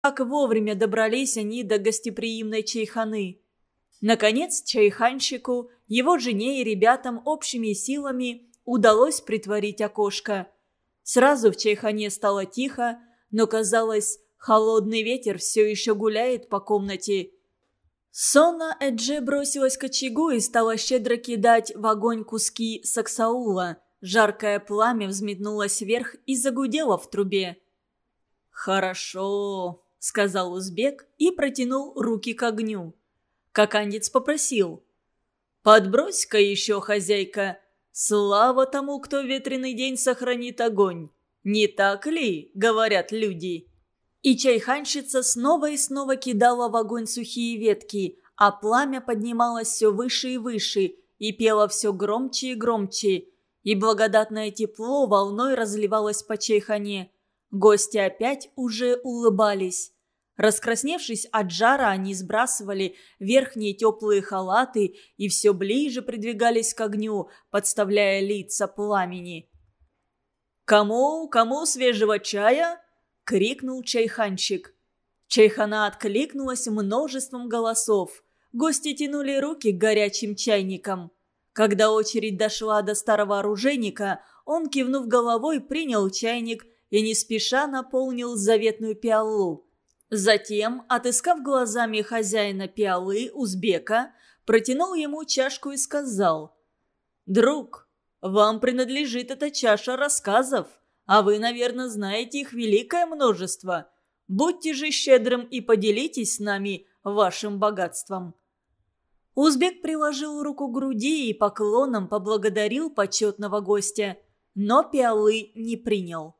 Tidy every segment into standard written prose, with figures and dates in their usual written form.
Как вовремя добрались они до гостеприимной чайханы. Наконец, чайханщику, его жене и ребятам общими силами удалось притворить окошко. Сразу в чайхане стало тихо, но, казалось, холодный ветер все еще гуляет по комнате. Сона Эдже бросилась к очагу и стала щедро кидать в огонь куски саксаула. Жаркое пламя взметнулось вверх и загудело в трубе. «Хорошо», — сказал узбек и протянул руки к огню. Кокандец попросил: «Подбрось-ка еще, хозяйка. Слава тому, кто в ветреный день сохранит огонь. Не так ли, говорят люди?» И чайханщица снова и снова кидала в огонь сухие ветки, а пламя поднималось все выше и выше и пело все громче и громче. И благодатное тепло волной разливалось по чайхане. Гости опять уже улыбались. Раскрасневшись от жара, они сбрасывали верхние теплые халаты и все ближе придвигались к огню, подставляя лица пламени. «Кому свежего чая?» — крикнул чайханщик. Чайхана откликнулась множеством голосов. Гости тянули руки к горячим чайникам. Когда очередь дошла до старого оружейника, он, кивнув головой, принял чайник и не спеша наполнил заветную пиалу. Затем, отыскав глазами хозяина пиалы, узбека, протянул ему чашку и сказал: «Друг, вам принадлежит эта чаша рассказов, а вы, наверное, знаете их великое множество. Будьте же щедрым и поделитесь с нами вашим богатством». Узбек приложил руку к груди и поклоном поблагодарил почетного гостя, но пиалы не принял.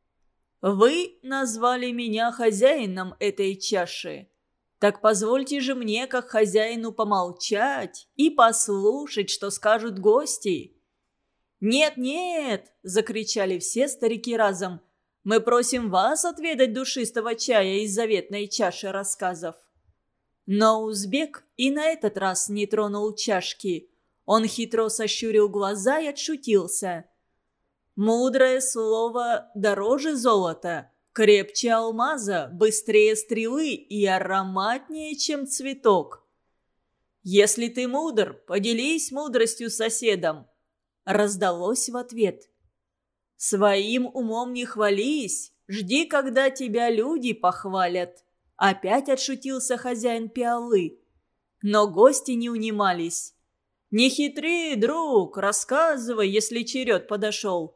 «Вы назвали меня хозяином этой чаши. Так позвольте же мне, как хозяину, помолчать и послушать, что скажут гости». «Нет-нет!» – закричали все старики разом. «Мы просим вас отведать душистого чая из заветной чаши рассказов». Но узбек и на этот раз не тронул чашки. Он хитро сощурил глаза и отшутился. «Мудрое слово дороже золота, крепче алмаза, быстрее стрелы и ароматнее, чем цветок». «Если ты мудр, поделись мудростью с соседом», — раздалось в ответ. «Своим умом не хвались, жди, когда тебя люди похвалят», — опять отшутился хозяин пиалы. Но гости не унимались. «Не хитри, друг, рассказывай, если черед подошел».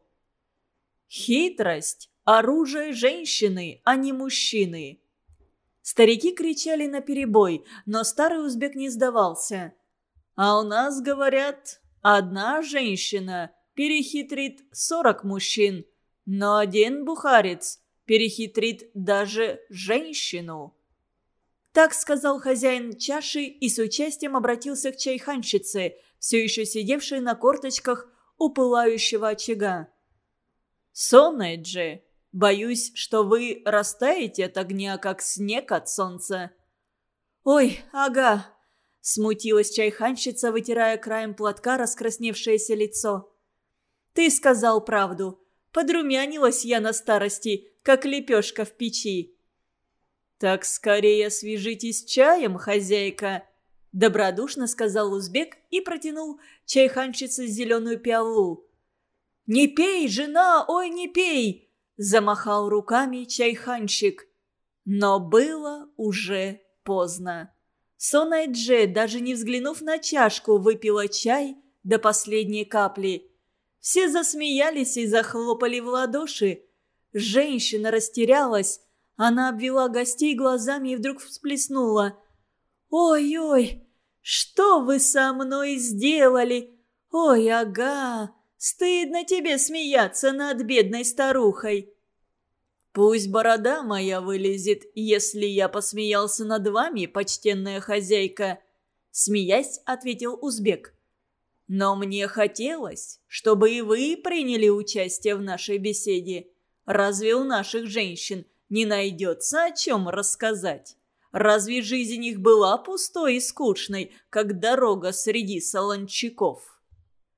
«Хитрость – оружие женщины, а не мужчины». Старики кричали наперебой, но старый узбек не сдавался. «А у нас, говорят, одна женщина перехитрит 40 мужчин, но один бухарец перехитрит даже женщину». Так сказал хозяин чаши и с участием обратился к чайханщице, все еще сидевшей на корточках у пылающего очага. «Сона Эдже, боюсь, что вы растаете от огня, как снег от солнца». «Ой, ага», — смутилась чайханщица, вытирая краем платка раскрасневшееся лицо. «Ты сказал правду. Подрумянилась я на старости, как лепешка в печи». «Так скорее свяжитесь чаем, хозяйка», — добродушно сказал узбек и протянул чайханщице зеленую пиалу. «Не пей, жена, ой, не пей!» – замахал руками чайханщик. Но было уже поздно. Сона Эдже, даже не взглянув на чашку, выпила чай до последней капли. Все засмеялись и захлопали в ладоши. Женщина растерялась. Она обвела гостей глазами и вдруг всплеснула. «Ой-ой, что вы со мной сделали? Ой, ага!» Стыдно тебе смеяться над бедной старухой». «Пусть борода моя вылезет, если я посмеялся над вами, почтенная хозяйка», — смеясь, ответил узбек. «Но мне хотелось, чтобы и вы приняли участие в нашей беседе. Разве у наших женщин не найдется о чем рассказать? Разве жизнь их была пустой и скучной, как дорога среди солончаков?»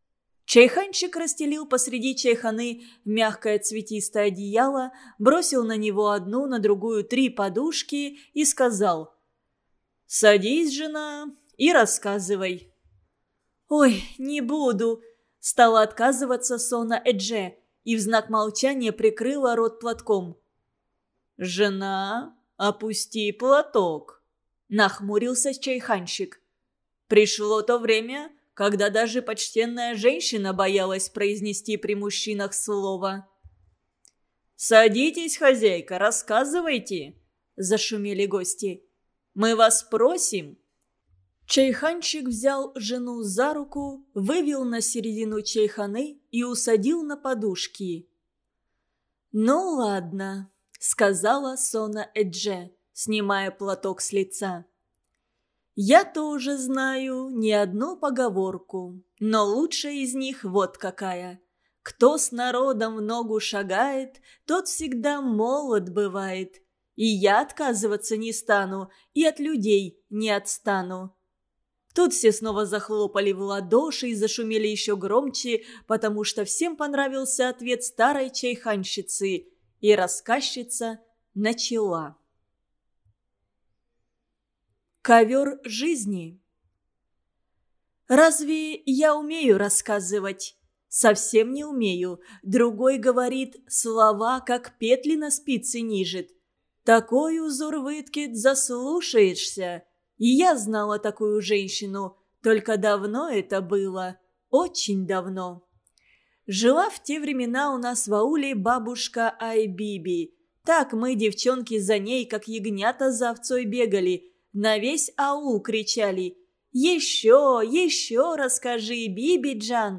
Чайханщик расстелил посреди чайханы мягкое цветистое одеяло, бросил на него одну, на другую 3 подушки и сказал: «Садись, жена, и рассказывай». «Ой, не буду», – стала отказываться Сона Эдже и в знак молчания прикрыла рот платком. «Жена, опусти платок», – нахмурился чайханщик. Пришло то время, когда даже почтенная женщина боялась произнести при мужчинах слово. «Садитесь, хозяйка, рассказывайте», – зашумели гости. «Мы вас просим». Чайханщик взял жену за руку, вывел на середину чайханы и усадил на подушки. «Ну ладно», – сказала Сона Эдже, снимая платок с лица. «Я тоже знаю не одну поговорку, но лучшая из них вот какая. Кто с народом в ногу шагает, тот всегда молод бывает. И я отказываться не стану, и от людей не отстану». Тут все снова захлопали в ладоши и зашумели еще громче, потому что всем понравился ответ старой чайханщицы, и рассказчица начала. Ковер жизни. Разве я умею рассказывать? Совсем не умею. Другой говорит, слова, как петли на спице нижет. Такой узор выткит, заслушаешься. И я знала такую женщину, только давно это было, очень давно. Жила в те времена у нас в ауле бабушка Айбиби. Так мы, девчонки, за ней, как ягнята за овцой бегали. На весь аул кричали: «Еще, еще расскажи, Биби-джан!»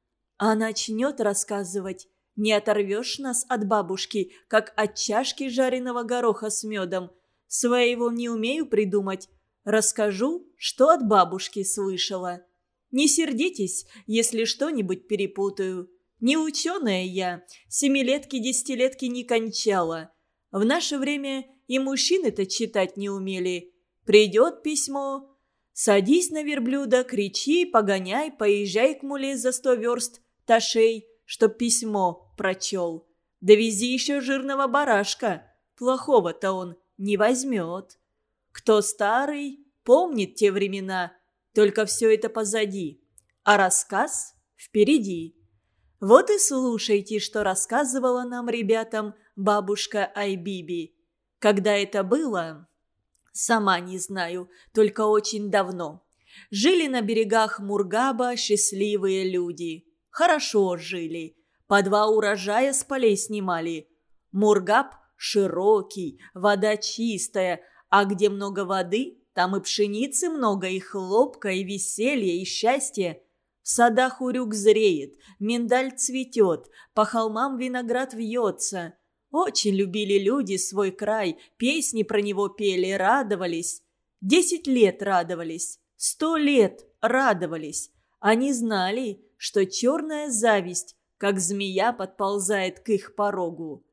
А начнет рассказывать, не оторвешь нас от бабушки, как от чашки жареного гороха с медом. Своего не умею придумать. Расскажу, что от бабушки слышала. Не сердитесь, если что-нибудь перепутаю. Не ученая я, 7-летки-10-летки не кончала. В наше время и мужчины-то читать не умели. Придет письмо. Садись на верблюда, кричи, погоняй, поезжай к муле за 100 верст, ташей, чтоб письмо прочел. Довези еще жирного барашка. Плохого-то он не возьмет. Кто старый, помнит те времена, только все это позади, а рассказ впереди. Вот и слушайте, что рассказывала нам, ребятам, бабушка Айбиби. Когда это было, сама не знаю, только очень давно. Жили на берегах Мургаба счастливые люди. Хорошо жили. По 2 урожая с полей снимали. Мургаб широкий, вода чистая, а где много воды, там и пшеницы много, и хлопка, и веселья, и счастья. В садах урюк зреет, миндаль цветет, по холмам виноград вьется. Очень любили люди свой край, песни про него пели, радовались. 10 лет радовались, 100 лет радовались. Они знали, что черная зависть, как змея, подползает к их порогу.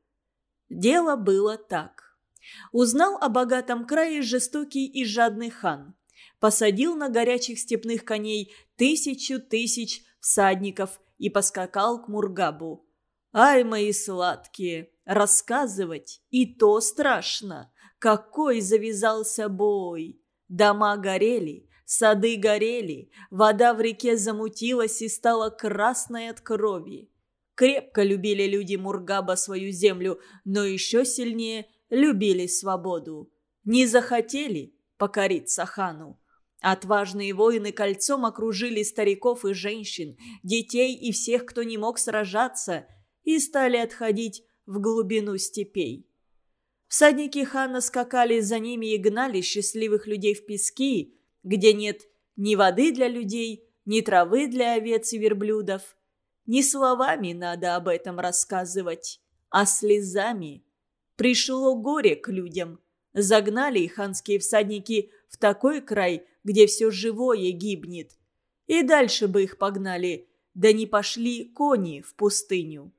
Дело было так. Узнал о богатом крае жестокий и жадный хан. Посадил на горячих степных коней 1000 тысяч всадников и поскакал к Мургабу. Ай, мои сладкие, рассказывать и то страшно. Какой завязался бой! Дома горели, сады горели, вода в реке замутилась и стала красной от крови. Крепко любили люди Мургаба свою землю, но еще сильнее любили свободу. Не захотели покориться хану. Отважные воины кольцом окружили стариков и женщин, детей и всех, кто не мог сражаться, и стали отходить в глубину степей. Всадники хана скакали за ними и гнали счастливых людей в пески, где нет ни воды для людей, ни травы для овец и верблюдов. Не словами надо об этом рассказывать, а слезами. Пришло горе к людям. Загнали ханские всадники в такой край, где все живое гибнет. И дальше бы их погнали, да не пошли кони в пустыню.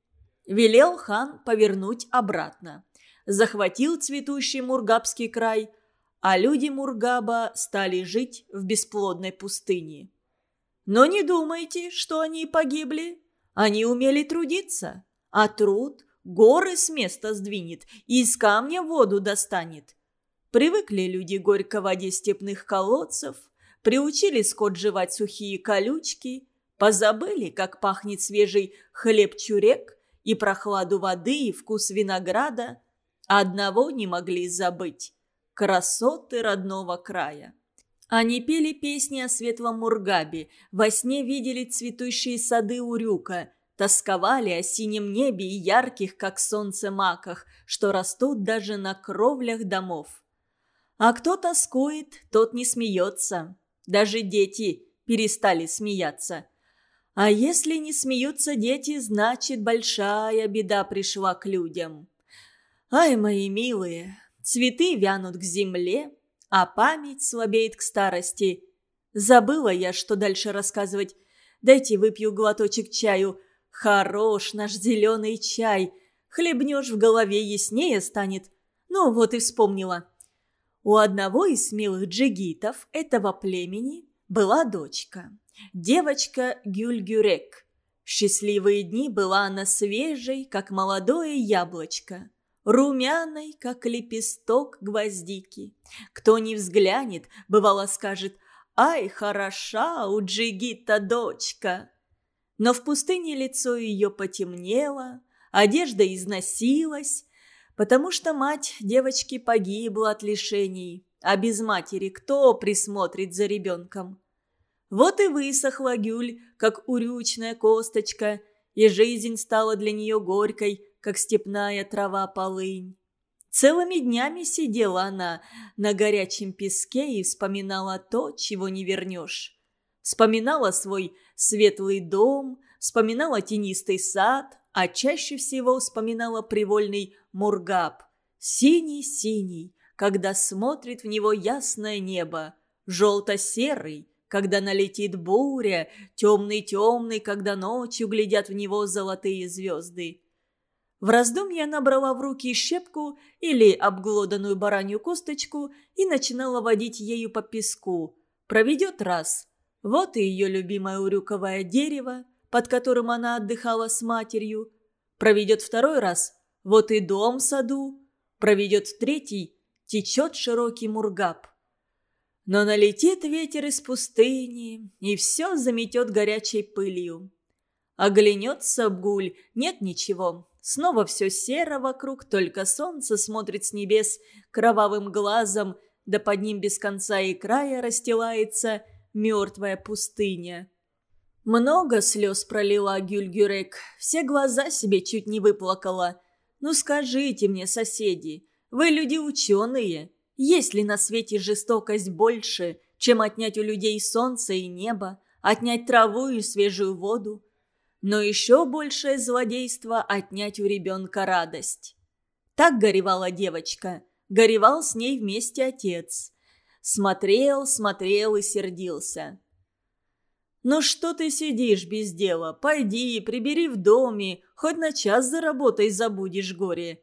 Велел хан повернуть обратно. Захватил цветущий Мургабский край, а люди Мургаба стали жить в бесплодной пустыне. Но не думайте, что они погибли. Они умели трудиться, а труд горы с места сдвинет и из камня воду достанет. Привыкли люди горько воде степных колодцев, приучили скот жевать сухие колючки, позабыли, как пахнет свежий хлеб-чурек и прохладу воды и вкус винограда. Одного не могли забыть – красоты родного края. Они пели песни о светлом Мургабе, во сне видели цветущие сады Урюка, тосковали о синем небе и ярких, как солнце, маках, что растут даже на кровлях домов. А кто тоскует, тот не смеется. Даже дети перестали смеяться. А если не смеются дети, значит, большая беда пришла к людям. Ай, мои милые, цветы вянут к земле, а память слабеет к старости. Забыла я, что дальше рассказывать. Дайте выпью глоточек чаю. Хорош наш зеленый чай. Хлебнешь, в голове яснее станет. Ну вот и вспомнила. У одного из смелых джигитов этого племени была дочка. Девочка Гюльгюрек. В счастливые дни была она свежей, как молодое яблочко, румяной, как лепесток гвоздики. Кто не взглянет, бывало скажет: «Ай, хороша у джигита дочка!» Но в пустыне лицо ее потемнело, одежда износилась, потому что мать девочки погибла от лишений, а без матери кто присмотрит за ребенком? Вот и высохла Гюль, как урючная косточка, и жизнь стала для нее горькой, как степная трава-полынь. Целыми днями сидела она на горячем песке и вспоминала то, чего не вернешь. Вспоминала свой светлый дом, вспоминала тенистый сад, а чаще всего вспоминала привольный Мургаб. Синий-синий, когда смотрит в него ясное небо, желто-серый, когда налетит буря, темный-темный, когда ночью глядят в него золотые звезды. В раздумье она брала в руки щепку или обглоданную баранью косточку и начинала водить ею по песку. Проведет раз. Вот и ее любимое урюковое дерево, под которым она отдыхала с матерью. Проведет второй раз. Вот и дом в саду. Проведет в третий. Течет широкий Мургаб. Но налетит ветер из пустыни, и все заметет горячей пылью. Оглянется Бгуль, нет ничего. Снова все серо вокруг, только солнце смотрит с небес кровавым глазом, да под ним без конца и края расстилается мертвая пустыня. Много слез пролила Гюльгюрек, все глаза себе чуть не выплакала. Ну скажите мне, соседи, вы люди ученые, есть ли на свете жестокость больше, чем отнять у людей солнце и небо, отнять траву и свежую воду? Но еще большее злодейство – отнять у ребенка радость. Так горевала девочка, горевал с ней вместе отец. Смотрел, смотрел и сердился. «Ну что ты сидишь без дела? Пойди, прибери в доме, хоть на час заработай, забудешь горе».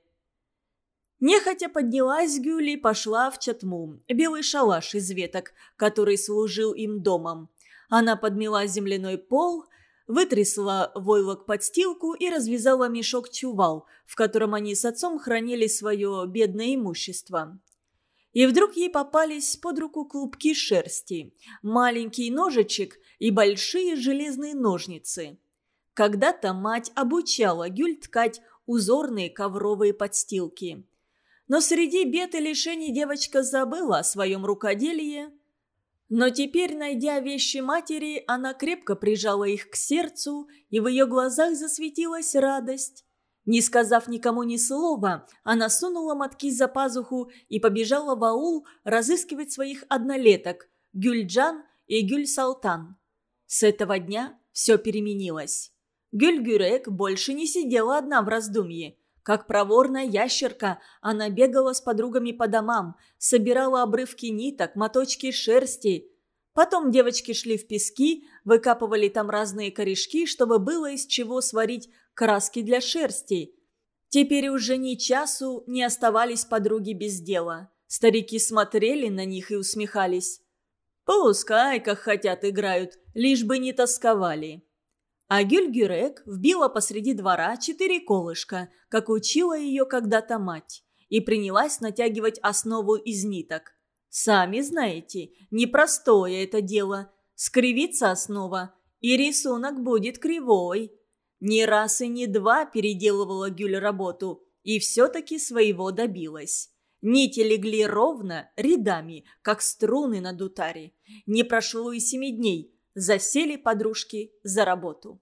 Нехотя поднялась Гюли и пошла в чатму, белый шалаш из веток, который служил им домом. Она подмела земляной пол, вытрясла войлок подстилку и развязала мешок-чувал, в котором они с отцом хранили свое бедное имущество. И вдруг ей попались под руку клубки шерсти, маленький ножичек и большие железные ножницы. Когда-то мать обучала Гюль ткать узорные ковровые подстилки. Но среди бед и лишений девочка забыла о своем рукоделии. Но теперь, найдя вещи матери, она крепко прижала их к сердцу, и в ее глазах засветилась радость. Не сказав никому ни слова, она сунула мотки за пазуху и побежала в аул разыскивать своих однолеток – Гюльджан и Гюль-Салтан. С этого дня все переменилось. Гюльгюрек больше не сидела одна в раздумье. Как проворная ящерка, она бегала с подругами по домам, собирала обрывки ниток, моточки шерсти. Потом девочки шли в пески, выкапывали там разные корешки, чтобы было из чего сварить краски для шерсти. Теперь уже ни часу не оставались подруги без дела. Старики смотрели на них и усмехались. Пускай, как хотят, играют, лишь бы не тосковали. А Гюльгюрек вбила посреди двора 4 колышка, как учила ее когда-то мать, и принялась натягивать основу из ниток. Сами знаете, непростое это дело. Скривится основа, и рисунок будет кривой. Ни раз и ни два переделывала Гюль работу, и все-таки своего добилась. Нити легли ровно, рядами, как струны на дутаре. Не прошло и 7 дней. Засели подружки за работу.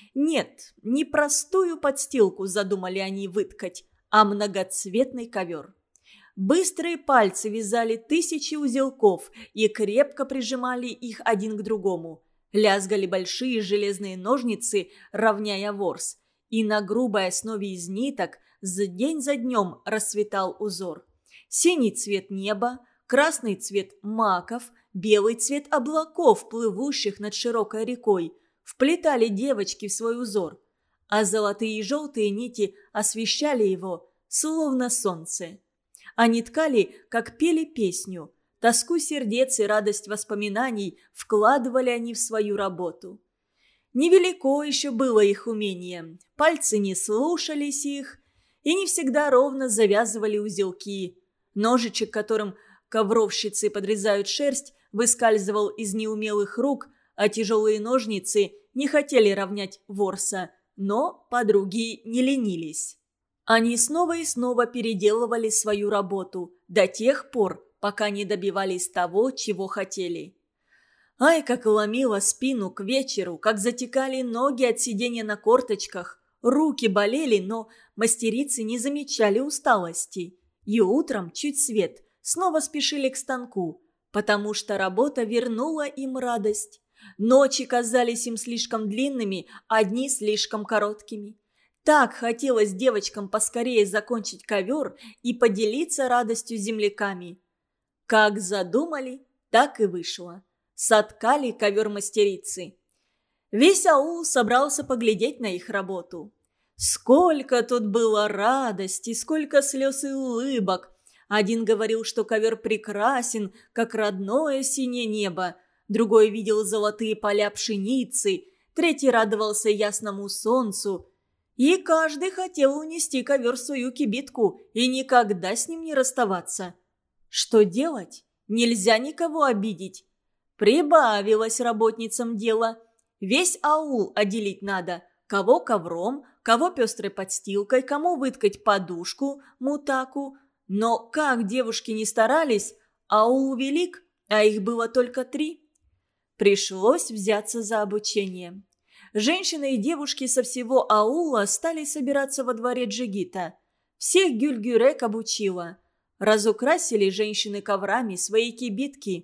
Нет, не простую подстилку задумали они выткать, а многоцветный ковер. Быстрые пальцы вязали 1000 узелков и крепко прижимали их один к другому. Лязгали большие железные ножницы, равняя ворс. И на грубой основе из ниток день за днем расцветал узор. Синий цвет неба, красный цвет маков, белый цвет облаков, плывущих над широкой рекой, вплетали девочки в свой узор, а золотые и желтые нити освещали его, словно солнце. Они ткали, как пели песню. Тоску сердец и радость воспоминаний вкладывали они в свою работу. Невелико еще было их умение. Пальцы не слушались их и не всегда ровно завязывали узелки. Ножичек, которым ковровщицы подрезают шерсть, выскальзывал из неумелых рук, а тяжелые ножницы не хотели равнять ворса, но подруги не ленились. Они снова и снова переделывали свою работу до тех пор, пока не добивались того, чего хотели. Ай, как ломило спину к вечеру, как затекали ноги от сидения на корточках, руки болели, но мастерицы не замечали усталости. И утром, чуть свет, снова спешили к станку, потому что работа вернула им радость. Ночи казались им слишком длинными, а дни слишком короткими. Так хотелось девочкам поскорее закончить ковер и поделиться радостью с земляками. Как задумали, так и вышло. Соткали ковер мастерицы. Весь аул собрался поглядеть на их работу. Сколько тут было радости, сколько слез и улыбок. Один говорил, что ковер прекрасен, как родное синее небо. Другой видел золотые поля пшеницы. Третий радовался ясному солнцу. И каждый хотел унести ковер в свою кибитку и никогда с ним не расставаться. Что делать? Нельзя никого обидеть. Прибавилось работницам дело. Весь аул отделить надо. Кого ковром, кого пестрой подстилкой, кому выткать подушку, мутаку. Но как девушки не старались, аул велик, а их было только 3. Пришлось взяться за обучение. Женщины и девушки со всего аула стали собираться во дворе Джигита. Всех Гюльгюрек обучила. Разукрасили женщины коврами свои кибитки.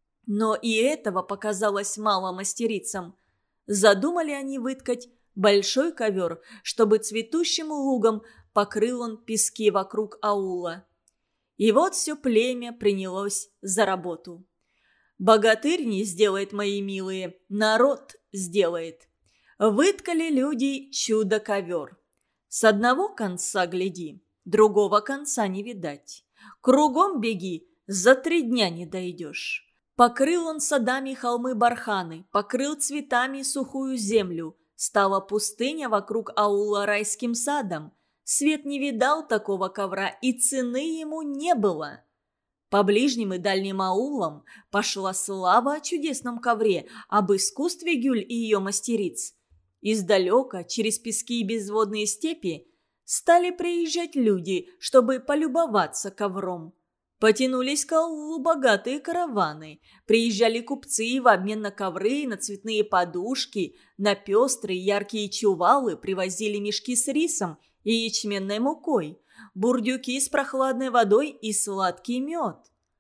Но и этого показалось мало мастерицам. Задумали они выткать большой ковер, чтобы цветущим лугом покрыл он пески вокруг аула. И вот все племя принялось за работу. Богатырь не сделает, мои милые, народ сделает. Выткали люди чудо-ковер. С одного конца гляди, другого конца не видать. Кругом беги, за 3 дня не дойдешь. Покрыл он садами холмы барханы, покрыл цветами сухую землю. Стала пустыня вокруг аула райским садом. Свет не видал такого ковра, и цены ему не было. По ближним и дальним аулам пошла слава о чудесном ковре, об искусстве Гюль и ее мастериц. Издалека, через пески и безводные степи, стали приезжать люди, чтобы полюбоваться ковром. Потянулись к аулу богатые караваны. Приезжали купцы в обмен на ковры, на цветные подушки, на пестрые яркие чувалы привозили мешки с рисом и ячменной мукой, бурдюки с прохладной водой и сладкий мед.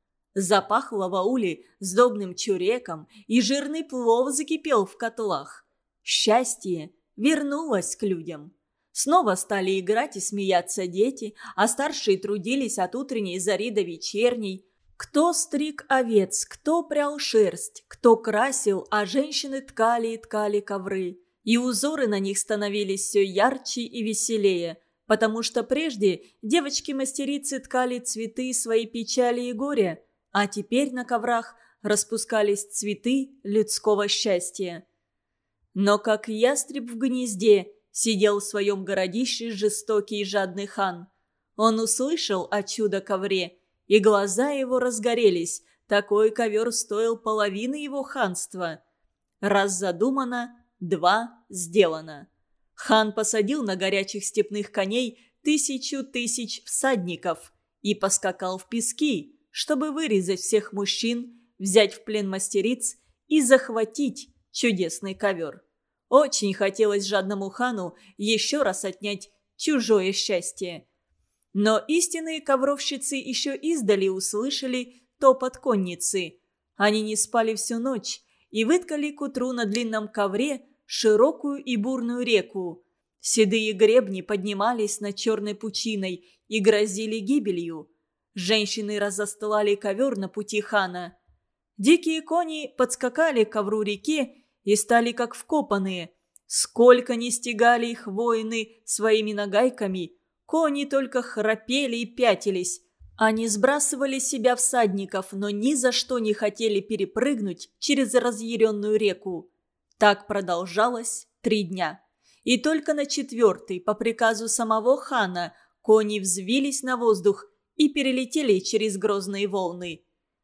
Запахло в ауле сдобным чуреком, и жирный плов закипел в котлах. Счастье вернулось к людям. Снова стали играть и смеяться дети, а старшие трудились от утренней зари до вечерней. Кто стриг овец, кто прял шерсть, кто красил, а женщины ткали и ткали ковры. И узоры на них становились все ярче и веселее, потому что прежде девочки-мастерицы ткали цветы своей печали и горя, а теперь на коврах распускались цветы людского счастья. Но как ястреб в гнезде сидел в своем городище жестокий и жадный хан. Он услышал о чудо-ковре, и глаза его разгорелись. Такой ковер стоил половины его ханства. Раз задумано, два сделано. Хан посадил на горячих степных коней 1000 тысяч всадников и поскакал в пески, чтобы вырезать всех мужчин, взять в плен мастериц и захватить чудесный ковер. Очень хотелось жадному хану еще раз отнять чужое счастье. Но истинные ковровщицы еще издали услышали топот конницы. Они не спали всю ночь и выткали к утру на длинном ковре широкую и бурную реку. Седые гребни поднимались над черной пучиной и грозили гибелью. Женщины разостлали ковер на пути хана. Дикие кони подскакали к ковру реки и стали как вкопанные. Сколько ни стегали их воины своими нагайками, кони только храпели и пятились. Они сбрасывали с себя всадников, но ни за что не хотели перепрыгнуть через разъяренную реку. Так продолжалось 3 дня. И только на 4-й, по приказу самого хана, кони взвились на воздух и перелетели через грозные волны.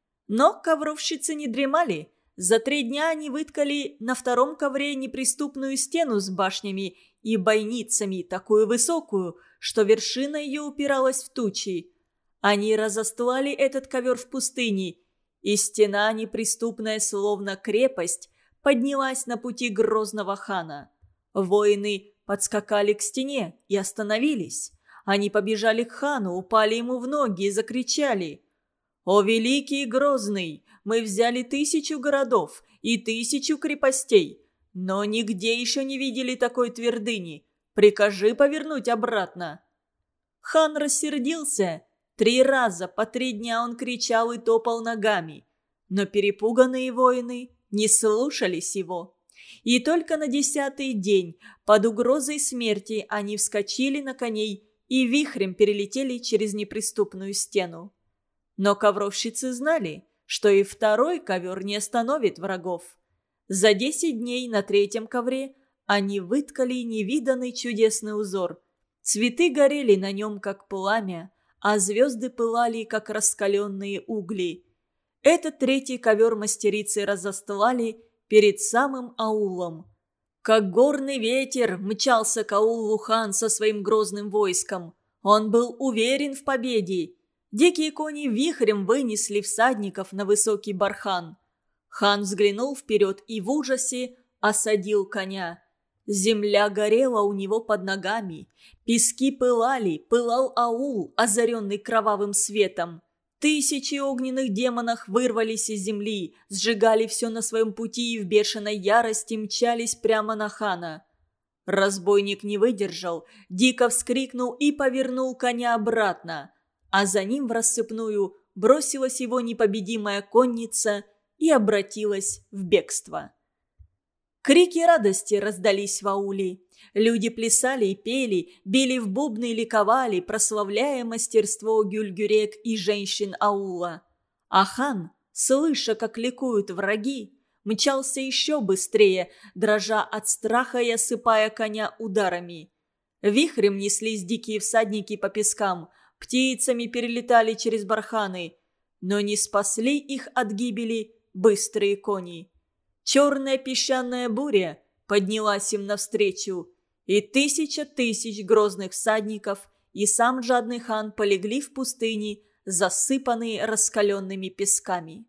Но ковровщицы не дремали. За 3 дня они выткали на 2-м ковре неприступную стену с башнями и бойницами, такую высокую, что вершина ее упиралась в тучи. Они разостлали этот ковер в пустыне, и стена, неприступная словно крепость, поднялась на пути грозного хана. Воины подскакали к стене и остановились. Они побежали к хану, упали ему в ноги и закричали: «О, великий и грозный! Мы взяли 1000 городов и 1000 крепостей, но нигде еще не видели такой твердыни. Прикажи повернуть обратно». Хан рассердился. 3 раза по 3 дня он кричал и топал ногами. Но перепуганные воины не слушались его. И только на 10-й день под угрозой смерти они вскочили на коней и вихрем перелетели через неприступную стену. Но ковровщицы знали, что и 2-й ковер не остановит врагов. За 10 дней на 3-м ковре они выткали невиданный чудесный узор. Цветы горели на нем, как пламя, а звезды пылали, как раскаленные угли. Этот 3-й ковер мастерицы разостлали перед самым аулом. Как горный ветер мчался к аулу хан со своим грозным войском. Он был уверен в победе. Дикие кони вихрем вынесли всадников на высокий бархан. Хан взглянул вперед и в ужасе осадил коня. Земля горела у него под ногами. Пески пылали, пылал аул, озаренный кровавым светом. 1000 огненных демонов вырвались из земли, сжигали все на своем пути и в бешеной ярости мчались прямо на хана. Разбойник не выдержал, дико вскрикнул и повернул коня обратно, а за ним в рассыпную бросилась его непобедимая конница и обратилась в бегство. Крики радости раздались в ауле. Люди плясали и пели, били в бубны и ликовали, прославляя мастерство гюльгюрек и женщин аула. А хан, слыша, как ликуют враги, мчался еще быстрее, дрожа от страха и осыпая коня ударами. Вихрем неслись дикие всадники по пескам, птицами перелетали через барханы, но не спасли их от гибели быстрые кони. Черная песчаная буря поднялась им навстречу, и 1000 тысяч грозных всадников и сам жадный хан полегли в пустыне, засыпанные раскаленными песками.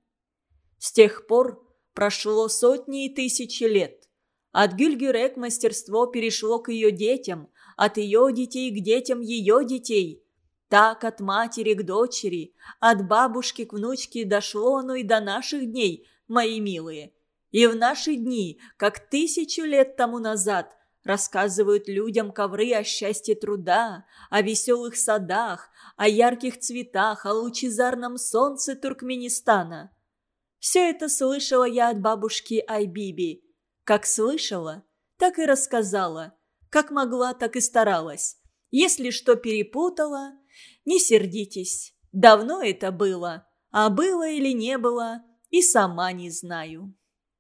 С тех пор прошло сотни и тысячи лет. От Гюльгюрек мастерство перешло к ее детям, от ее детей к детям ее детей. Так от матери к дочери, от бабушки к внучке дошло оно и до наших дней, мои милые. И в наши дни, как 1000 лет тому назад, рассказывают людям ковры о счастье труда, о веселых садах, о ярких цветах, о лучезарном солнце Туркменистана. Все это слышала я от бабушки Айбиби. Как слышала, так и рассказала. Как могла, так и старалась. Если что перепутала, не сердитесь. Давно это было. А было или не было, и сама не знаю».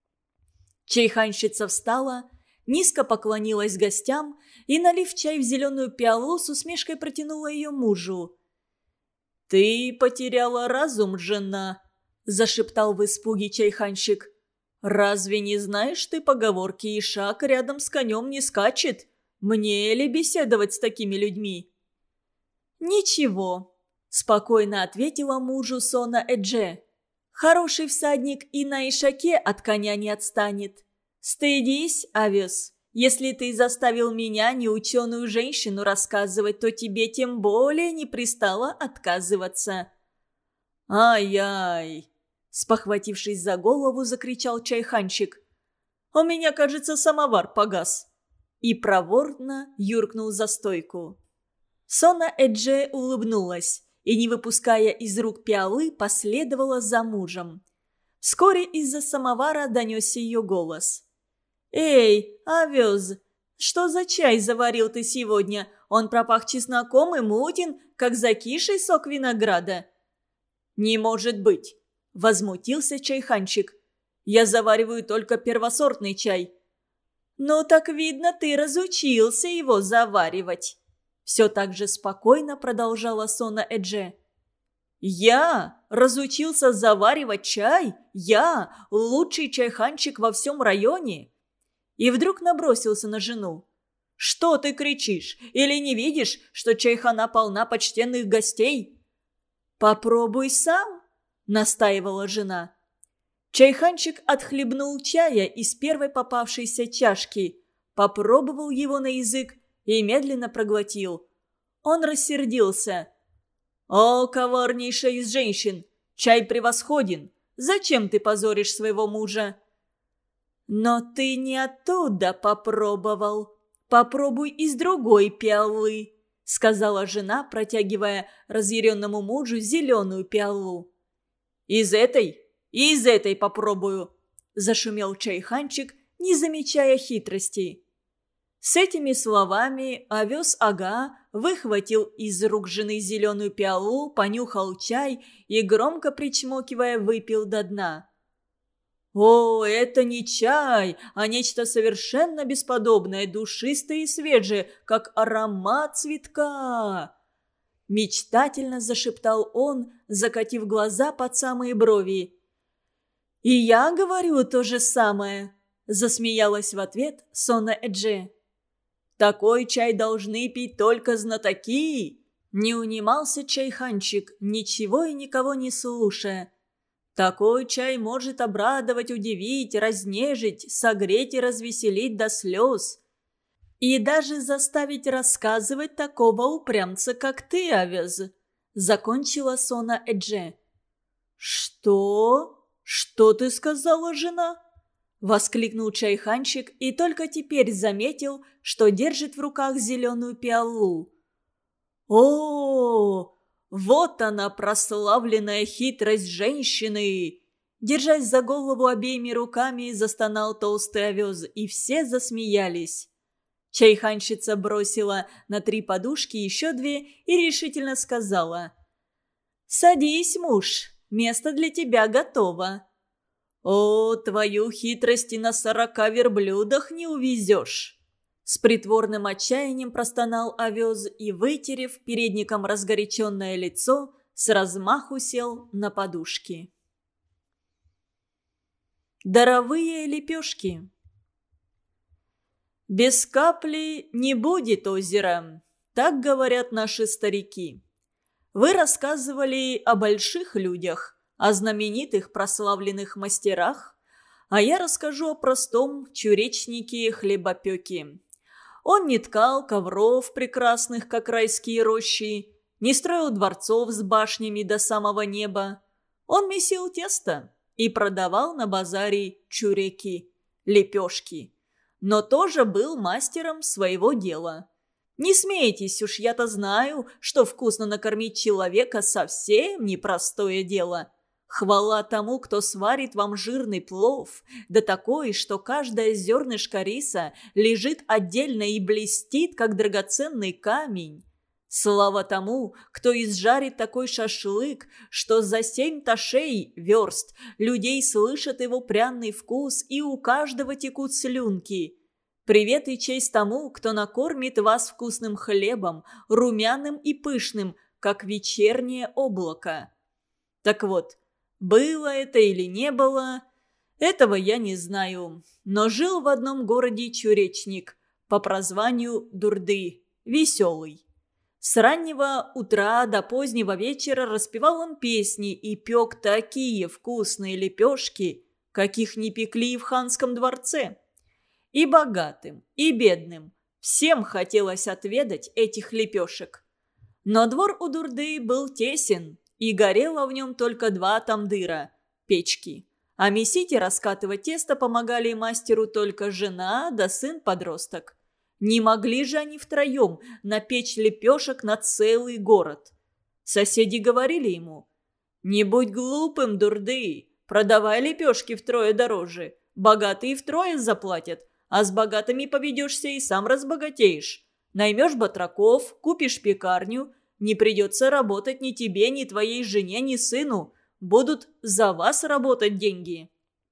Чайханщица встала, низко поклонилась гостям и, налив чай в зеленую пиалу, с усмешкой протянула ее мужу. «Ты потеряла разум, жена», – зашептал в испуге чайханщик. «Разве не знаешь ты поговорки, и шаг рядом с конем не скачет? Мне ли беседовать с такими людьми?» «Ничего», – спокойно ответила мужу Сона Эдже. «Хороший всадник и на ишаке от коня не отстанет. Стыдись, овес. Если ты заставил меня, неученую женщину, рассказывать, то тебе тем более не пристало отказываться». «Ай-яй!» – спохватившись за голову, закричал чайханщик. «У меня, кажется, самовар погас». И проворно юркнул за стойку. Сона Эдже улыбнулась и, не выпуская из рук пиалы, последовала за мужем. Вскоре из-за самовара донесся ее голос. «Эй, овес, что за чай заварил ты сегодня? Он пропах чесноком и мутен, как закисший сок винограда». «Не может быть!» – возмутился чайханщик. «Я завариваю только первосортный чай». «Ну так видно, ты разучился его заваривать». Все так же спокойно продолжала Сона Эдже. «Я разучился заваривать чай? Я лучший чайханщик во всем районе?» И вдруг набросился на жену. «Что ты кричишь? Или не видишь, что чайхана полна почтенных гостей?» «Попробуй сам», – настаивала жена. Чайханщик отхлебнул чая из первой попавшейся чашки, попробовал его на язык и медленно проглотил. Он рассердился. «О, коварнейшая из женщин! Чай превосходен! Зачем ты позоришь своего мужа?» «Но ты не оттуда попробовал. Попробуй из другой пиалы», — сказала жена, протягивая разъяренному мужу зеленую пиалу. «Из этой попробую», — зашумел чайханчик, не замечая хитрости. С этими словами овес-ага выхватил из рук жены зеленую пиалу, понюхал чай и, громко причмокивая, выпил до дна. «О, это не чай, а нечто совершенно бесподобное, душистое и свежее, как аромат цветка!» Мечтательно зашептал он, закатив глаза под самые брови. «И я говорю то же самое», – засмеялась в ответ Сона Эдже. «Такой чай должны пить только знатоки!» Не унимался чайханчик, ничего и никого не слушая. «Такой чай может обрадовать, удивить, разнежить, согреть и развеселить до слез. И даже заставить рассказывать такого упрямца, как ты, овес», — закончила Сона Эдже. «Что? Что ты сказала, жена?» — воскликнул чайханщик и только теперь заметил, что держит в руках зеленую пиалу. «О, вот она, прославленная хитрость женщины!» Держась за голову обеими руками, застонал толстый овес, и все засмеялись. Чайханщица бросила на 3 подушки еще 2 и решительно сказала: «Садись, муж, место для тебя готово». «О, твою хитрость и на 40 верблюдах не увезешь!» С притворным отчаянием простонал овес и, вытерев передником разгоряченное лицо, с размаху сел на подушки. Даровые лепешки. «Без капли не будет озера», так говорят наши старики. Вы рассказывали о больших людях, о знаменитых прославленных мастерах, а я расскажу о простом чуречнике-хлебопеке. Он не ткал ковров прекрасных, как райские рощи, не строил дворцов с башнями до самого неба. Он месил тесто и продавал на базаре чуреки, лепешки, но тоже был мастером своего дела. Не смейтесь, уж я-то знаю, что вкусно накормить человека совсем непростое дело. Хвала тому, кто сварит вам жирный плов, да такой, что каждое зернышко риса лежит отдельно и блестит, как драгоценный камень. Слава тому, кто изжарит такой шашлык, что за 7 ташей верст людей слышат его пряный вкус, и у каждого текут слюнки. Привет и честь тому, кто накормит вас вкусным хлебом, румяным и пышным, как вечернее облако. Так вот, было это или не было, этого я не знаю, но жил в одном городе чуречник по прозванию Дурды, веселый. С раннего утра до позднего вечера распевал он песни и пек такие вкусные лепешки, каких не пекли и в ханском дворце. И богатым, и бедным всем хотелось отведать этих лепешек. Но двор у Дурды был тесен, и горело в нем только 2 тамдыра – печки. А месить и раскатывать тесто помогали мастеру только жена да сын-подросток. Не могли же они втроем напечь лепешек на целый город. Соседи говорили ему: «Не будь глупым, Дурды, продавай лепешки втрое дороже. Богатые втрое заплатят, а с богатыми поведешься и сам разбогатеешь. Наймешь батраков, купишь пекарню, не придется работать ни тебе, ни твоей жене, ни сыну. Будут за вас работать деньги».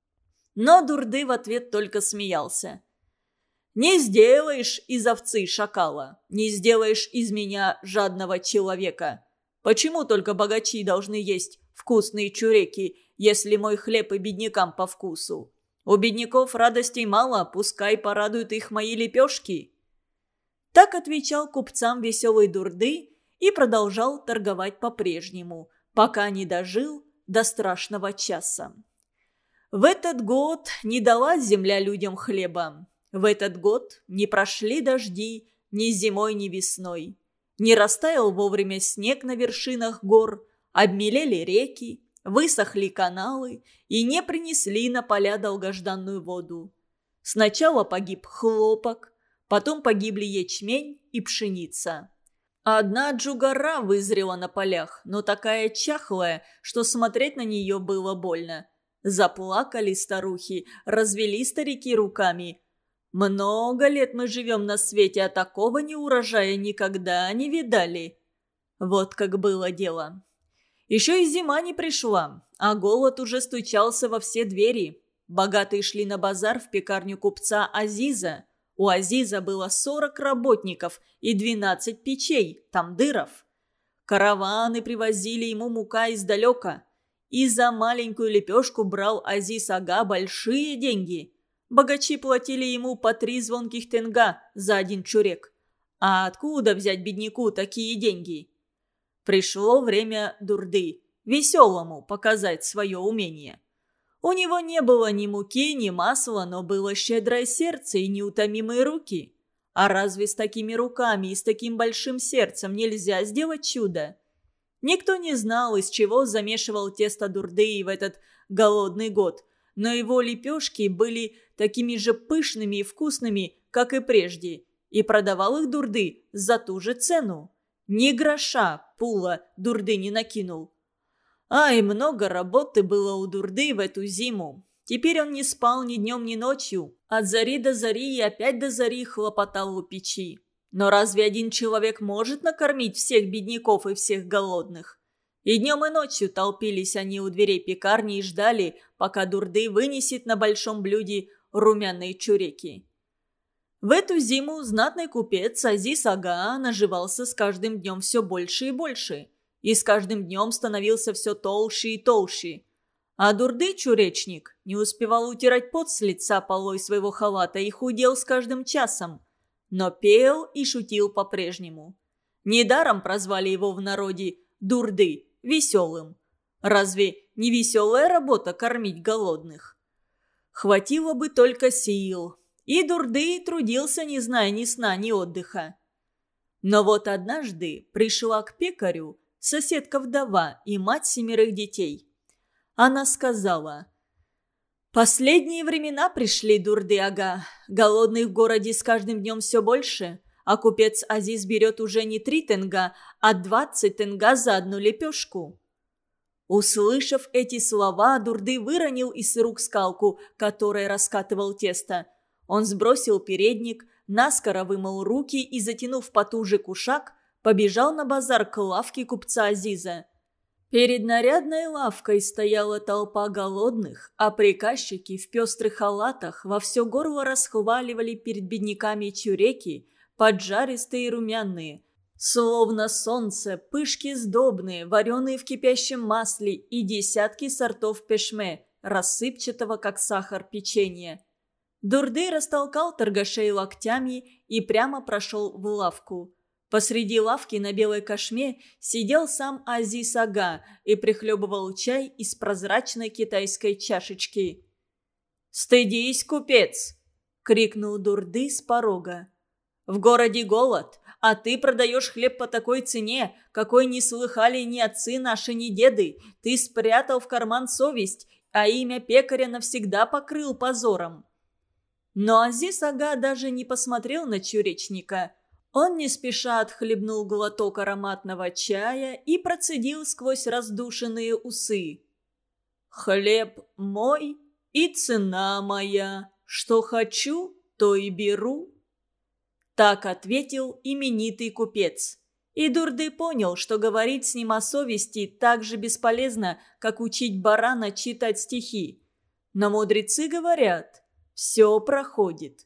Но Дурды в ответ только смеялся. «Не сделаешь из овцы шакала, не сделаешь из меня жадного человека. Почему только богачи должны есть вкусные чуреки, если мой хлеб и беднякам по вкусу? У бедняков радостей мало, пускай порадуют их мои лепешки». Так отвечал купцам веселый Дурды и продолжал торговать по-прежнему, пока не дожил до страшного часа. В этот год не дала земля людям хлеба. В этот год не прошли дожди ни зимой, ни весной. Не растаял вовремя снег на вершинах гор, обмелели реки, высохли каналы и не принесли на поля долгожданную воду. Сначала погиб хлопок, потом погибли ячмень и пшеница. Одна джугара вызрела на полях, но такая чахлая, что смотреть на нее было больно. Заплакали старухи, развели старики руками. «Много лет мы живем на свете, а такого неурожая никогда не видали». Вот как было дело. Еще и зима не пришла, а голод уже стучался во все двери. Богатые шли на базар в пекарню купца Азиза. У Азиза было 40 работников и 12 печей, тамдыров. Караваны привозили ему мука издалека. И за маленькую лепешку брал Азиз-ага большие деньги. Богачи платили ему по 3 звонких тенга за 1 чурек. А откуда взять бедняку такие деньги? Пришло время Дурды, веселому, показать свое умение. У него не было ни муки, ни масла, но было щедрое сердце и неутомимые руки. А разве с такими руками и с таким большим сердцем нельзя сделать чудо? Никто не знал, из чего замешивал тесто Дурды в этот голодный год, но его лепешки были такими же пышными и вкусными, как и прежде, и продавал их Дурды за ту же цену. Ни гроша пула Дурды не накинул. Ай, много работы было у Дурды в эту зиму. Теперь он не спал ни днем, ни ночью. От зари до зари и опять до зари хлопотал у печи. Но разве один человек может накормить всех бедняков и всех голодных? И днем, и ночью толпились они у дверей пекарни и ждали, пока Дурды вынесет на большом блюде румяные чуреки. В эту зиму знатный купец Азиз-ага наживался с каждым днем все больше и больше. И с каждым днем становился все толще и толще. А Дурды-чуречник не успевал утирать пот с лица полой своего халата и худел с каждым часом. Но пел и шутил по-прежнему. Недаром прозвали его в народе Дурды, веселым. Разве не веселая работа кормить голодных? Хватило бы только сил. И Дурды трудился, не зная ни сна, ни отдыха. Но вот однажды пришла к пекарю соседка-вдова и мать 7 детей. Она сказала: «Последние времена пришли, Дурды-ага. Голодных в городе с каждым днем все больше, а купец Азиз берет уже не 3 тенга, а 20 тенга за одну лепешку». Услышав эти слова, Дурды выронил из рук скалку, которой раскатывал тесто. Он сбросил передник, наскоро вымыл руки и, затянув потуже кушак, побежал на базар к лавке купца Азиза. Перед нарядной лавкой стояла толпа голодных, а приказчики в пестрых халатах во все горло расхваливали перед бедняками чуреки, поджаристые и румяные, словно солнце, пышки сдобные, вареные в кипящем масле и десятки сортов пешме, рассыпчатого, как сахар, печенья. Дурды растолкал торгашей локтями и прямо прошел в лавку. Посреди лавки на белой кошме сидел сам Азиз-ага и прихлебывал чай из прозрачной китайской чашечки. «Стыдись, купец!» — крикнул Дурды с порога. «В городе голод, а ты продаешь хлеб по такой цене, какой не слыхали ни отцы наши, ни деды. Ты спрятал в карман совесть, а имя пекаря навсегда покрыл позором». Но Азиз-ага даже не посмотрел на чуречника. Он не спеша отхлебнул глоток ароматного чая и процедил сквозь раздушенные усы. «Хлеб мой и цена моя, что хочу, то и беру». Так ответил именитый купец. И Дурды понял, что говорить с ним о совести так же бесполезно, как учить барана читать стихи. Но мудрецы говорят, все проходит.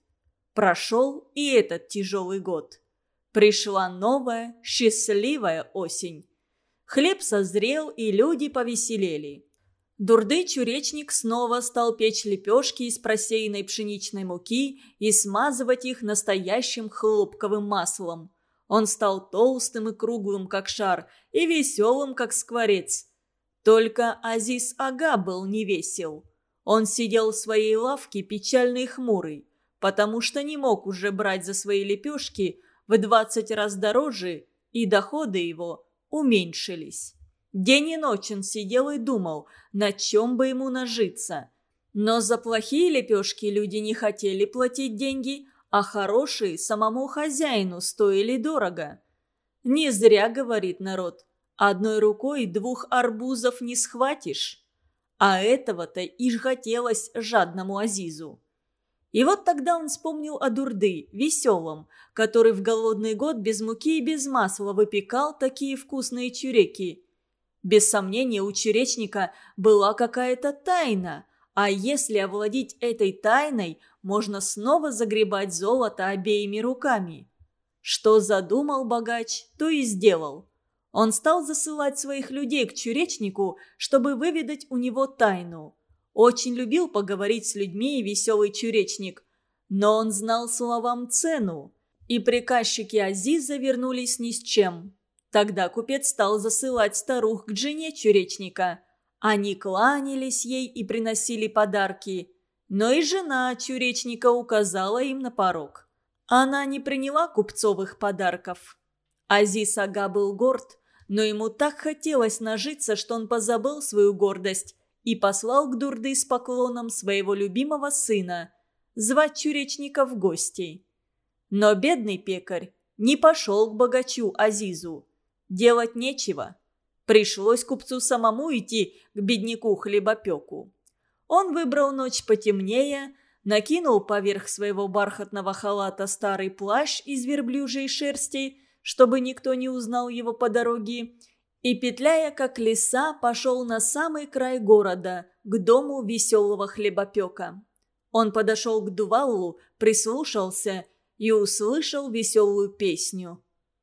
Прошел и этот тяжелый год. Пришла новая, счастливая осень. Хлеб созрел, и люди повеселели. Дурды-чуречник снова стал печь лепешки из просеянной пшеничной муки и смазывать их настоящим хлопковым маслом. Он стал толстым и круглым, как шар, и веселым, как скворец. Только Азиз-ага был невесел. Он сидел в своей лавке печальный и хмурый, потому что не мог уже брать за свои лепешки в 20 раз дороже, и доходы его уменьшились. День и ночь он сидел и думал, на чем бы ему нажиться. Но за плохие лепешки люди не хотели платить деньги, а хорошие самому хозяину стоили дорого. Не зря, говорит народ, одной рукой 2 арбузов не схватишь. А этого-то и хотелось жадному Азизу. И вот тогда он вспомнил о Дурды, веселом, который в голодный год без муки и без масла выпекал такие вкусные чуреки. Без сомнения, у чуречника была какая-то тайна, а если овладеть этой тайной, можно снова загребать золото обеими руками. Что задумал богач, то и сделал. Он стал засылать своих людей к чуречнику, чтобы выведать у него тайну. Очень любил поговорить с людьми веселый чуречник, но он знал словам цену, и приказчики Азиза вернулись ни с чем. Тогда купец стал засылать старух к жене чуречника. Они кланялись ей и приносили подарки, но и жена чуречника указала им на порог. Она не приняла купцовых подарков. Азиз-ага был горд, но ему так хотелось нажиться, что он позабыл свою гордость и послал к Дурды с поклоном своего любимого сына звать чуречника в гости. Но бедный пекарь не пошел к богачу Азизу. Делать нечего. Пришлось купцу самому идти к бедняку-хлебопеку. Он выбрал ночь потемнее, накинул поверх своего бархатного халата старый плащ из верблюжьей шерсти, чтобы никто не узнал его по дороге, и, петляя как лиса, пошел на самый край города, к дому веселого хлебопека. Он подошел к дувалу, прислушался и услышал веселую песню.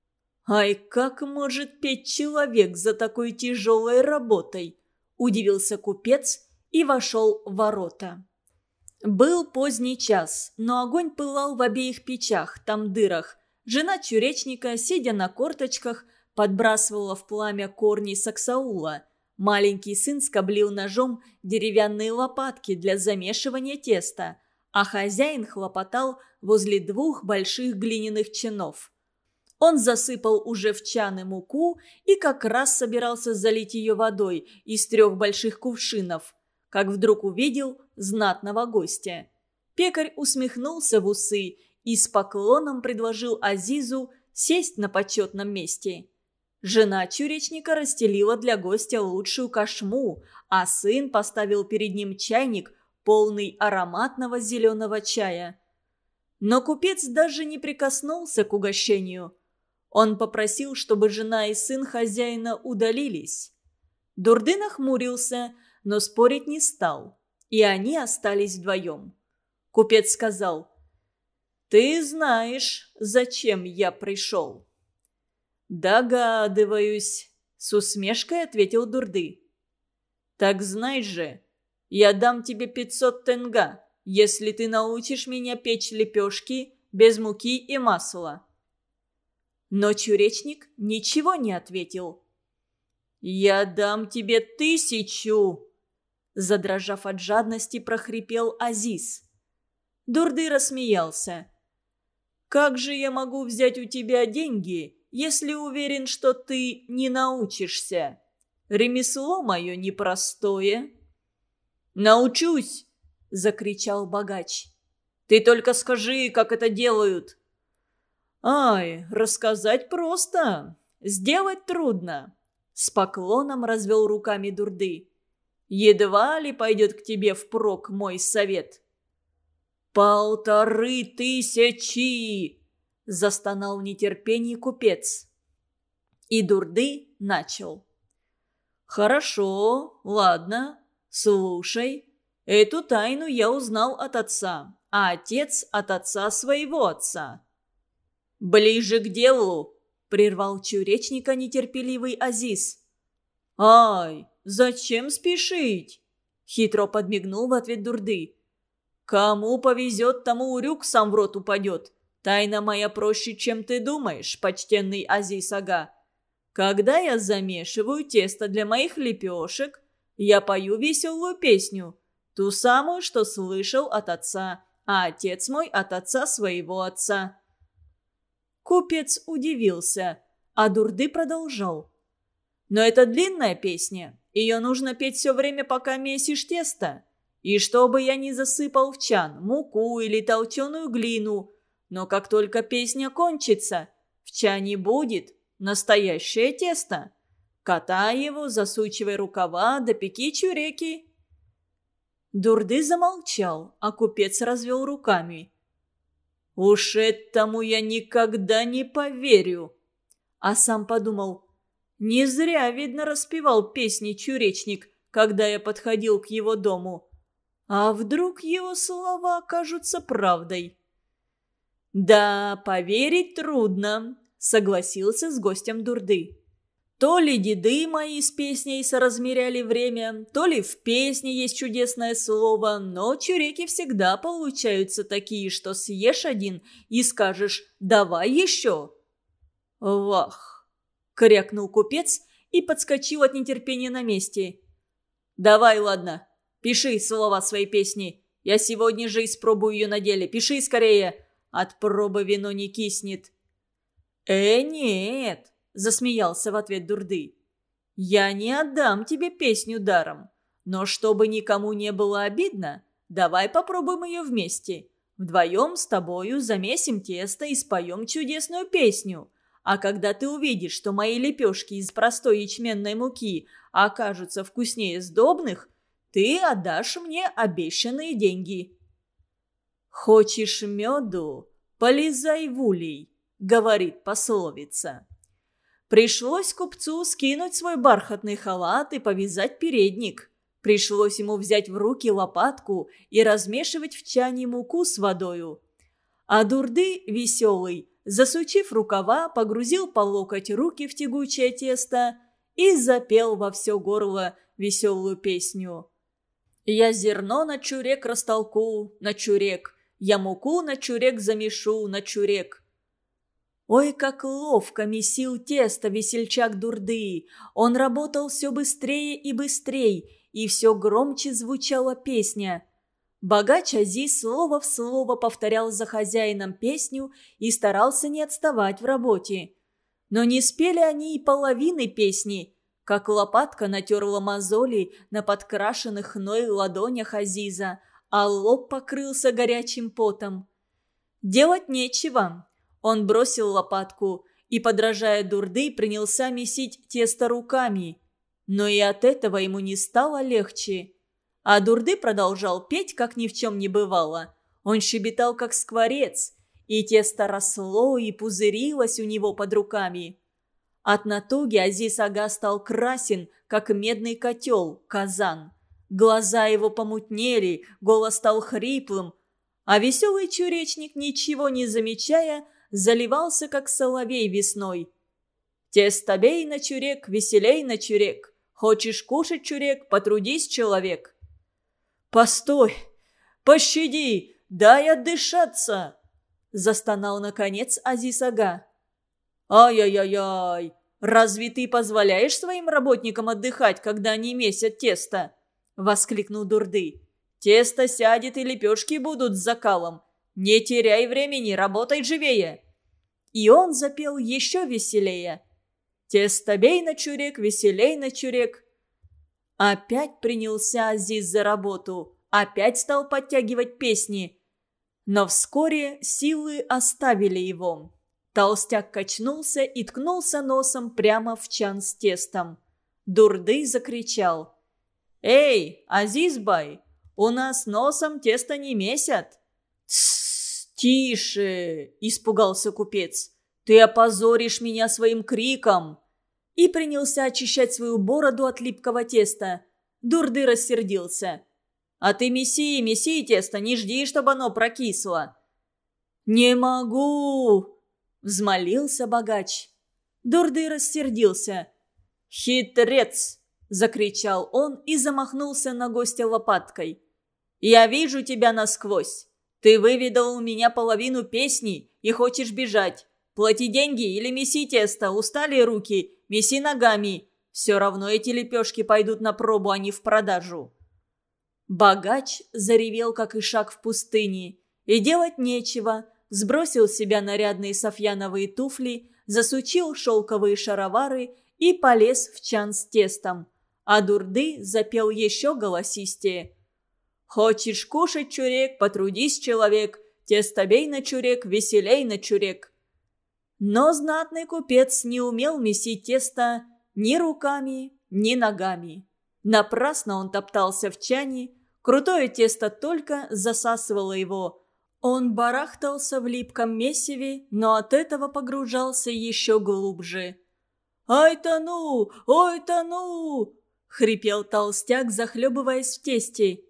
«Ай, как может петь человек за такой тяжелой работой?» – удивился купец и вошел в ворота. Был поздний час, но огонь пылал в обеих печах, там дырах. Жена чуречника, сидя на корточках, подбрасывала в пламя корни саксаула. Маленький сын скоблил ножом деревянные лопатки для замешивания теста, а хозяин хлопотал возле 2 больших глиняных чинов. Он засыпал уже в чаны муку и как раз собирался залить ее водой из 3 больших кувшинов, как вдруг увидел знатного гостя. Пекарь усмехнулся в усы и с поклоном предложил Азизу сесть на почетном месте. Жена чуречника расстелила для гостя лучшую кошму, а сын поставил перед ним чайник, полный ароматного зеленого чая. Но купец даже не прикоснулся к угощению. Он попросил, чтобы жена и сын хозяина удалились. Дурды нахмурился, но спорить не стал, и они остались вдвоем. Купец сказал: «Ты знаешь, зачем я пришел?» «Догадываюсь», — с усмешкой ответил Дурды. «Так знай же, я дам тебе 500 тенга, если ты научишь меня печь лепешки без муки и масла». Но чуречник ничего не ответил. «Я дам тебе 1000!» Задрожав от жадности, прохрипел Азиз. Дурды рассмеялся. «Как же я могу взять у тебя деньги, если уверен, что ты не научишься? Ремесло мое непростое». «Научусь!» – закричал богач. «Ты только скажи, как это делают». «Ай, рассказать просто, сделать трудно», – с поклоном развел руками Дурды. «Едва ли пойдет к тебе впрок мой совет». 1500! – застонал в нетерпении купец. И Дурды начал. «Хорошо, ладно, слушай. Эту тайну я узнал от отца, а отец от отца своего отца». «Ближе к делу!» – прервал чуречника нетерпеливый Азиз. «Ай, зачем спешить?» – хитро подмигнул в ответ Дурды. «Кому повезет, тому урюк сам в рот упадет. Тайна моя проще, чем ты думаешь, почтенный Азиз-ага. Когда я замешиваю тесто для моих лепешек, я пою веселую песню, ту самую, что слышал от отца, а отец мой от отца своего отца». Купец удивился, а Дурды продолжал. «Но это длинная песня, ее нужно петь все время, пока месишь тесто. И чтобы я не засыпал в чан муку или толченую глину, но как только песня кончится, в чане будет настоящее тесто. Катай его, засучивай рукава, да пеки чуреки». Дурды замолчал, а купец развел руками. «Уж этому я никогда не поверю!» А сам подумал: не зря, видно, распевал песни чуречник, когда я подходил к его дому. А вдруг его слова окажутся правдой? «Да, поверить трудно», — согласился с гостем Дурды. «То ли деды мои с песней соразмеряли время, то ли в песне есть чудесное слово, но чуреки всегда получаются такие, что съешь один и скажешь «давай еще». «Вах!» — крякнул купец и подскочил от нетерпения на месте. «Давай, ладно, пиши слова своей песни. Я сегодня же испробую ее на деле. Пиши скорее, от пробы вино не киснет». Нет!» – засмеялся в ответ Дурды. «Я не отдам тебе песню даром. Но чтобы никому не было обидно, давай попробуем ее вместе. Вдвоем с тобою замесим тесто и споем чудесную песню. А когда ты увидишь, что мои лепешки из простой ячменной муки окажутся вкуснее сдобных, ты отдашь мне обещанные деньги». «Хочешь меду? Полезай в улей», — говорит пословица. Пришлось купцу скинуть свой бархатный халат и повязать передник. Пришлось ему взять в руки лопатку и размешивать в чане муку с водою. А Дурды, веселый, засучив рукава, погрузил по локоть руки в тягучее тесто и запел во все горло веселую песню. «Я зерно на чурек растолку, на чурек. Я муку на чурек замешу, на чурек». Ой, как ловко месил тесто весельчак Дурды! Он работал все быстрее и быстрее, и все громче звучала песня. Богач Азиз слово в слово повторял за хозяином песню и старался не отставать в работе. Но не спели они и половины песни, как лопатка натерла мозоли на подкрашенных хной ладонях Азиза, а лоб покрылся горячим потом. Делать нечего. Он бросил лопатку и, подражая Дурды, принялся месить тесто руками. Но и от этого ему не стало легче. А Дурды продолжал петь, как ни в чем не бывало. Он щебетал, как скворец, и тесто росло и пузырилось у него под руками. От натуги Азиз-ага стал красен, как медный котел, казан. Глаза его помутнели, голос стал хриплым, а веселый чуречник, ничего не замечая, заливался, как соловей весной. «Тесто бей на чурек, веселей на чурек. Хочешь кушать чурек, потрудись, человек». «Постой! Пощади! Дай отдышаться!» застонал, наконец, Азиз-ага. «Ай-яй-яй-яй! Разве ты позволяешь своим работникам отдыхать, когда они месят тесто?» – воскликнул Дурды. «Тесто сядет, и лепешки будут с закалом. Не теряй времени, работай живее!» И он запел еще веселее. «Тесто бей на чурек, веселей на чурек». Опять принялся Азиз за работу, опять стал подтягивать песни. Но вскоре силы оставили его. Толстяк качнулся и ткнулся носом прямо в чан с тестом. Дурды закричал: «Эй, Азиз-бай, у нас носом тесто не месят!» «Тссс, тише!» – испугался купец. «Ты опозоришь меня своим криком!» И принялся очищать свою бороду от липкого теста. Дурды рассердился. «А ты меси, меси тесто, не жди, чтобы оно прокисло!» «Не могу!» – взмолился богач. Дурды рассердился. «Хитрец!» – закричал он и замахнулся на гостя лопаткой. «Я вижу тебя насквозь. Ты выведал у меня половину песни и хочешь бежать. Плати деньги или меси тесто, устали руки, меси ногами. Все равно эти лепешки пойдут на пробу, а не в продажу». Богач заревел, как ишак в пустыне. И делать нечего. Сбросил с себя нарядные софьяновые туфли, засучил шелковые шаровары и полез в чан с тестом. А Дурды запел еще голосистее. «Хочешь кушать чурек, потрудись, человек, тесто бей на чурек, веселей на чурек». Но знатный купец не умел месить тесто ни руками, ни ногами. Напрасно он топтался в чане, крутое тесто только засасывало его. Он барахтался в липком месиве, но от этого погружался еще глубже. «Ай, тону! Ой, тону!» — хрипел толстяк, захлебываясь в тесте.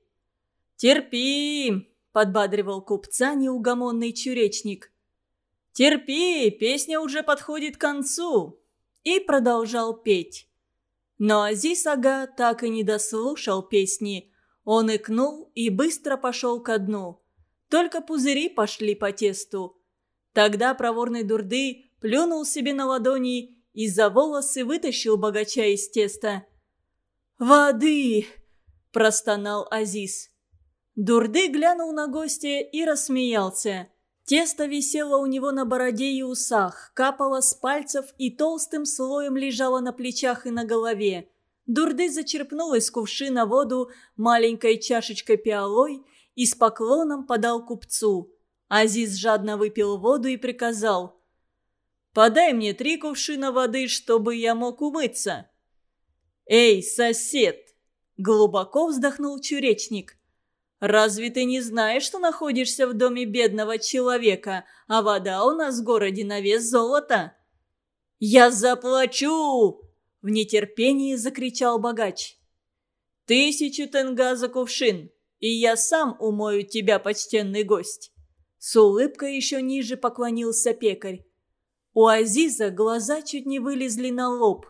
«Терпи!» — подбадривал купца неугомонный чуречник. «Терпи, песня уже подходит к концу!» И продолжал петь. Но Азиз-ага так и не дослушал песни. Он икнул и быстро пошел ко дну. Только пузыри пошли по тесту. Тогда проворный Дурды плюнул себе на ладони и за волосы вытащил богача из теста. «Воды!» – простонал Азиз. Дурды глянул на гостя и рассмеялся. Тесто висело у него на бороде и усах, капало с пальцев и толстым слоем лежало на плечах и на голове. Дурды зачерпнул из кувшина воду маленькой чашечкой пиалой и с поклоном подал купцу. Азиз жадно выпил воду и приказал: «Подай мне 3 кувшина воды, чтобы я мог умыться». «Эй, сосед!» – глубоко вздохнул чуречник. «Разве ты не знаешь, что находишься в доме бедного человека, а вода у нас в городе на вес золота?» «Я заплачу!» – в нетерпении закричал богач. 1000 тенга за кувшин, и я сам умою тебя, почтенный гость!» С улыбкой еще ниже поклонился пекарь. У Азиза глаза чуть не вылезли на лоб.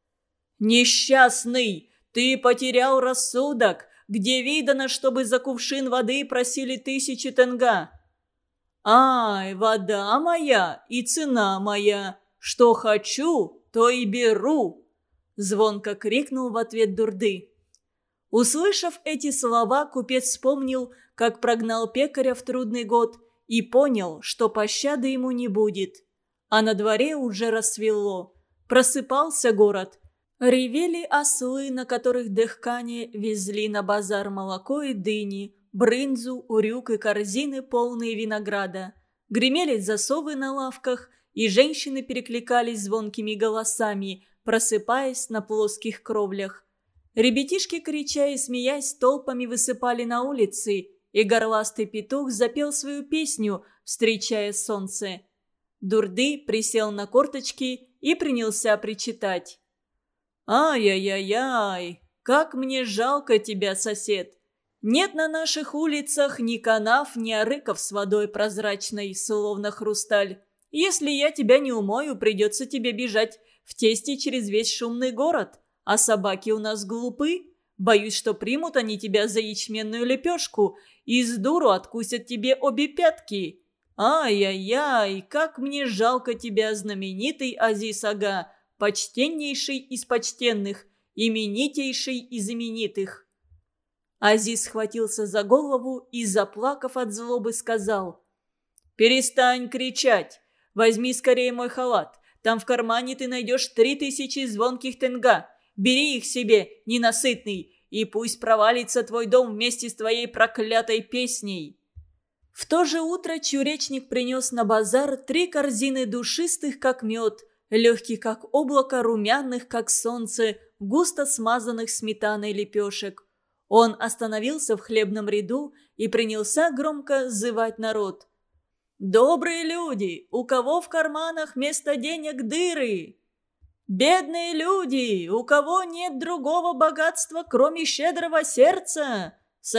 «Несчастный, ты потерял рассудок! Где видано, чтобы за кувшин воды просили 1000 тенга?» «Ай, вода моя и цена моя! Что хочу, то и беру!» Звонко крикнул в ответ Дурды. Услышав эти слова, купец вспомнил, как прогнал пекаря в трудный год, и понял, что пощады ему не будет. А на дворе уже рассвело. Просыпался город. Ревели ослы, на которых дыхкане везли на базар молоко и дыни, брынзу, урюк и корзины, полные винограда. Гремели засовы на лавках, и женщины перекликались звонкими голосами, просыпаясь на плоских кровлях. Ребятишки, крича и смеясь, толпами высыпали на улицы, и горластый петух запел свою песню, встречая солнце. Дурды присел на корточки и принялся причитать. «Ай-яй-яй-яй, как мне жалко тебя, сосед! Нет на наших улицах ни канав, ни арыков с водой прозрачной, словно хрусталь. Если я тебя не умою, придется тебе бежать в тесте через весь шумный город. А собаки у нас глупы. Боюсь, что примут они тебя за ячменную лепешку и с дуру откусят тебе обе пятки. Ай-яй-яй, как мне жалко тебя, знаменитый Азиз-ага, почтеннейший из почтенных, именитейший из именитых». Азиз схватился за голову и, заплакав от злобы, сказал: «Перестань кричать! Возьми скорее мой халат. Там в кармане ты найдешь 3000 звонких тенга. Бери их себе, ненасытный, и пусть провалится твой дом вместе с твоей проклятой песней». В то же утро чуречник принес на базар 3 корзины душистых, как мед, легких, как облако, румяных, как солнце, густо смазанных сметаной лепешек. Он остановился в хлебном ряду и принялся громко зывать народ. «Добрые люди, у кого в карманах вместо денег дыры? Бедные люди, у кого нет другого богатства, кроме щедрого сердца?